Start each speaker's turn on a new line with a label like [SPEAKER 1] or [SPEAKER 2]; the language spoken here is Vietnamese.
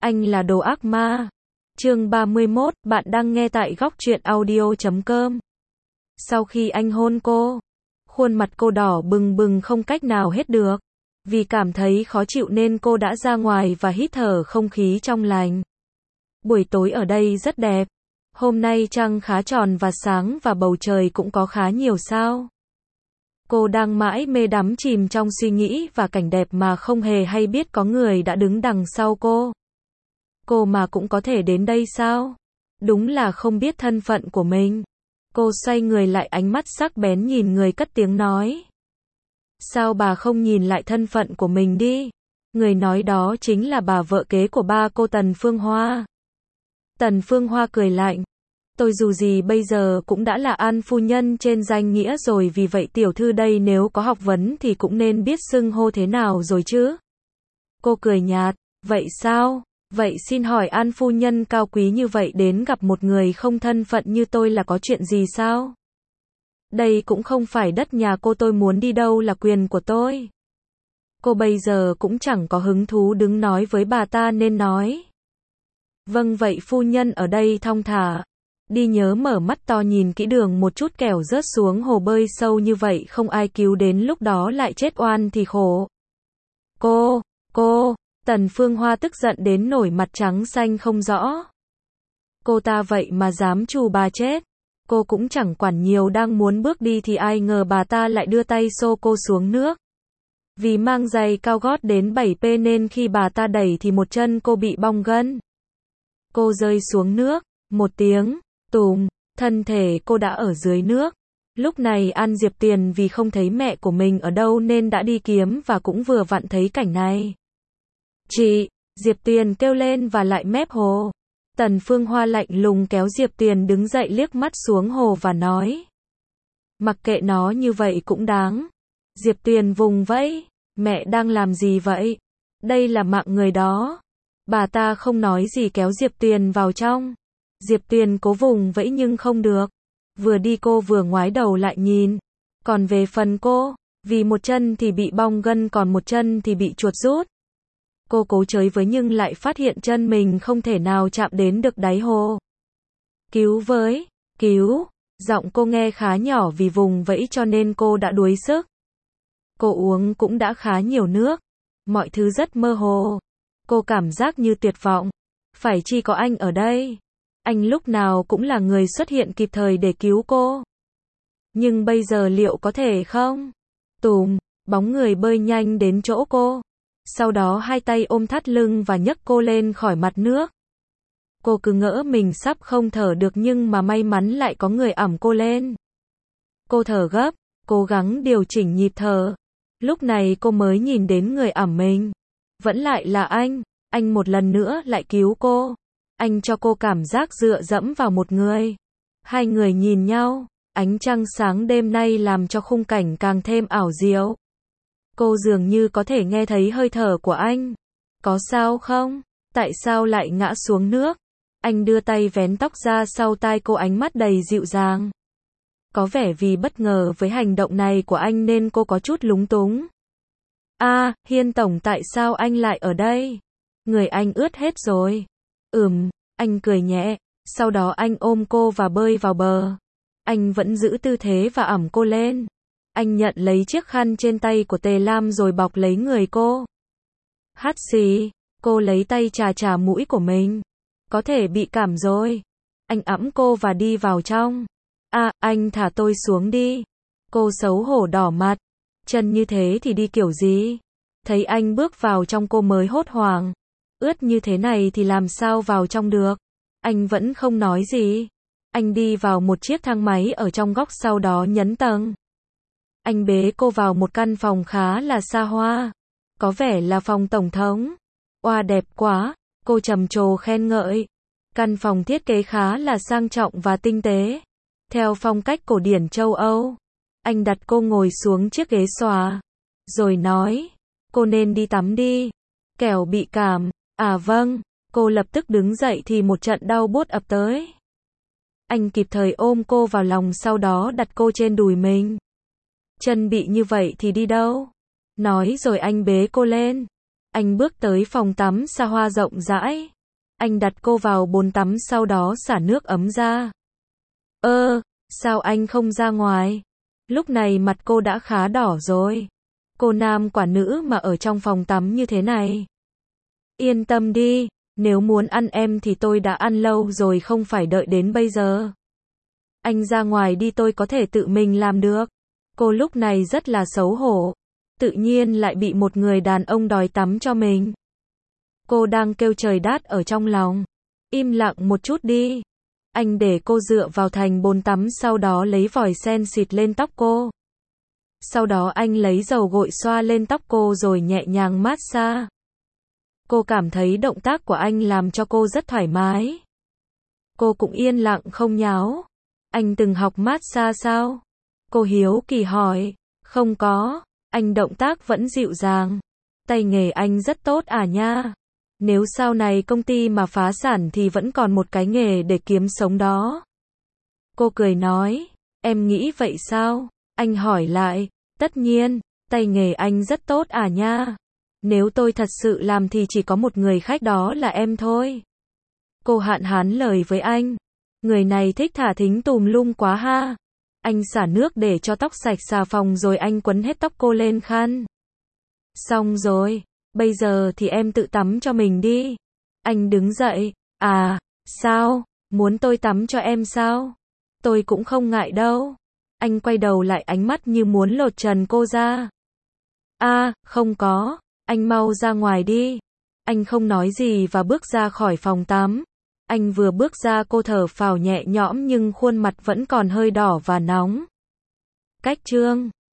[SPEAKER 1] Anh là đồ ác ma. Chương 31, bạn đang nghe tại góc truyện audio.com. Sau khi anh hôn cô, khuôn mặt cô đỏ bừng bừng không cách nào hết được. Vì cảm thấy khó chịu nên cô đã ra ngoài và hít thở không khí trong lành. Buổi tối ở đây rất đẹp. Hôm nay trăng khá tròn và sáng và bầu trời cũng có khá nhiều sao. Cô đang mãi mê đắm chìm trong suy nghĩ và cảnh đẹp mà không hề hay biết có người đã đứng đằng sau cô. Cô mà cũng có thể đến đây sao? Đúng là không biết thân phận của mình. Cô xoay người lại, ánh mắt sắc bén nhìn người cất tiếng nói. Sao bà không nhìn lại thân phận của mình đi? Người nói đó chính là bà vợ kế của ba cô Tần Phương Hoa. Tần Phương Hoa cười lạnh. Tôi dù gì bây giờ cũng đã là An phu nhân trên danh nghĩa rồi, vì vậy tiểu thư đây nếu có học vấn thì cũng nên biết xưng hô thế nào rồi chứ. Cô cười nhạt. Vậy sao? Vậy xin hỏi An phu nhân cao quý như vậy đến gặp một người không thân phận như tôi là có chuyện gì sao? Đây cũng không phải đất nhà cô, tôi muốn đi đâu là quyền của tôi. Cô bây giờ cũng chẳng có hứng thú đứng nói với bà ta nên nói. Vâng vậy phu nhân ở đây thong thả. Đi nhớ mở mắt to nhìn kỹ đường một chút, kẻo rớt xuống hồ bơi sâu như vậy không ai cứu, đến lúc đó lại chết oan thì khổ. Cô, Tần Phương Hoa tức giận đến nổi mặt trắng xanh không rõ. Cô ta vậy mà dám trù bà chết. Cô cũng chẳng quản nhiều, đang muốn bước đi thì ai ngờ bà ta lại đưa tay xô cô xuống nước. Vì mang giày cao gót đến 7p nên khi bà ta đẩy thì một chân cô bị bong gân. Cô rơi xuống nước, một tiếng, tùm, thân thể cô đã ở dưới nước. Lúc này An Diệp Tiền vì không thấy mẹ của mình ở đâu nên đã đi kiếm và cũng vừa vặn thấy cảnh này. Chị, Diệp Tiền kêu lên và lại mép hồ. Tần Phương Hoa lạnh lùng kéo Diệp Tiền đứng dậy, liếc mắt xuống hồ và nói. Mặc kệ nó, như vậy cũng đáng. Diệp Tiền vùng vẫy. Mẹ đang làm gì vậy? Đây là mạng người đó. Bà ta không nói gì kéo Diệp Tiền vào trong. Diệp Tiền cố vùng vẫy nhưng không được. Vừa đi cô vừa ngoái đầu lại nhìn. Còn về phần cô, vì một chân thì bị bong gân còn một chân thì bị chuột rút. Cô cố chới với nhưng lại phát hiện chân mình không thể nào chạm đến được đáy hồ. Cứu với, cứu. Giọng cô nghe khá nhỏ vì vùng vẫy cho nên cô đã đuối sức. Cô uống cũng đã khá nhiều nước. Mọi thứ rất mơ hồ. Cô cảm giác như tuyệt vọng. Phải chi có anh ở đây. Anh lúc nào cũng là người xuất hiện kịp thời để cứu cô. Nhưng bây giờ liệu có thể không? Tùm, bóng người bơi nhanh đến chỗ cô. Sau đó hai tay ôm thắt lưng và nhấc cô lên khỏi mặt nước. Cô cứ ngỡ mình sắp không thở được nhưng mà may mắn lại có người ẵm cô lên. Cô thở gấp, cố gắng điều chỉnh nhịp thở. Lúc này cô mới nhìn đến người ẵm mình. Vẫn lại là anh một lần nữa lại cứu cô. Anh cho cô cảm giác dựa dẫm vào một người. Hai người nhìn nhau, ánh trăng sáng đêm nay làm cho khung cảnh càng thêm ảo diệu. Cô dường như có thể nghe thấy hơi thở của anh. Có sao không? Tại sao lại ngã xuống nước? Anh đưa tay vén tóc ra sau tai cô, ánh mắt đầy dịu dàng. Có vẻ vì bất ngờ với hành động này của anh nên cô có chút lúng túng. Hiên tổng, tại sao anh lại ở đây? Người anh ướt hết rồi. Anh cười nhẹ. Sau đó anh ôm cô và bơi vào bờ. Anh vẫn giữ tư thế và ẵm cô lên. Anh nhận lấy chiếc khăn trên tay của Tề Lam rồi bọc lấy người cô. Hắt xì, cô lấy tay chà mũi của mình. Có thể bị cảm rồi. Anh ẵm cô và đi vào trong. Anh thả tôi xuống đi. Cô xấu hổ đỏ mặt. Chân như thế thì đi kiểu gì? Thấy anh bước vào trong cô mới hốt hoảng. Ướt như thế này thì làm sao vào trong được? Anh vẫn không nói gì. Anh đi vào một chiếc thang máy ở trong góc, sau đó nhấn tầng. Anh bế cô vào một căn phòng khá là xa hoa. Có vẻ là phòng tổng thống. Oa, đẹp quá. Cô trầm trồ khen ngợi. Căn phòng thiết kế khá là sang trọng và tinh tế. Theo phong cách cổ điển châu Âu. Anh đặt cô ngồi xuống chiếc ghế xòa. Rồi nói. Cô nên đi tắm đi. Kẻo bị cảm. Vâng. Cô lập tức đứng dậy thì một trận đau buốt ập tới. Anh kịp thời ôm cô vào lòng, sau đó đặt cô trên đùi mình. Chân bị như vậy thì đi đâu? Nói rồi anh bế cô lên. Anh bước tới phòng tắm xa hoa rộng rãi. Anh đặt cô vào bồn tắm sau đó xả nước ấm ra. Sao anh không ra ngoài? Lúc này mặt cô đã khá đỏ rồi. Cô nam quả nữ mà ở trong phòng tắm như thế này. Yên tâm đi, nếu muốn ăn em thì tôi đã ăn lâu rồi không phải đợi đến bây giờ. Anh ra ngoài đi, tôi có thể tự mình làm được. Cô lúc này rất là xấu hổ. Tự nhiên lại bị một người đàn ông đòi tắm cho mình. Cô đang kêu trời đát ở trong lòng. Im lặng một chút đi. Anh để cô dựa vào thành bồn tắm, sau đó lấy vòi sen xịt lên tóc cô. Sau đó anh lấy dầu gội xoa lên tóc cô rồi nhẹ nhàng massage. Cô cảm thấy động tác của anh làm cho cô rất thoải mái. Cô cũng yên lặng không nháo. Anh từng học massage sao? Cô hiếu kỳ hỏi. Không có, anh động tác vẫn dịu dàng. Tay nghề anh rất tốt à nha. Nếu sau này công ty mà phá sản thì vẫn còn một cái nghề để kiếm sống đó. Cô cười nói. Em nghĩ vậy sao? Anh hỏi lại. Tất nhiên, tay nghề anh rất tốt à nha. Nếu tôi thật sự làm thì chỉ có một người khách, đó là em thôi. Cô hạn hán lời với anh. Người này thích thả thính tùm lum quá ha. Anh xả nước để cho tóc sạch xà phòng rồi anh quấn hết tóc cô lên khăn. Xong rồi, bây giờ thì em tự tắm cho mình đi. Anh đứng dậy. À, sao? Muốn tôi tắm cho em sao? Tôi cũng không ngại đâu. Anh quay đầu lại, ánh mắt như muốn lột trần cô ra. Không có. Anh mau ra ngoài đi. Anh không nói gì và bước ra khỏi phòng tắm. Anh vừa bước ra cô thở phào nhẹ nhõm nhưng khuôn mặt vẫn còn hơi đỏ và nóng. Cách chương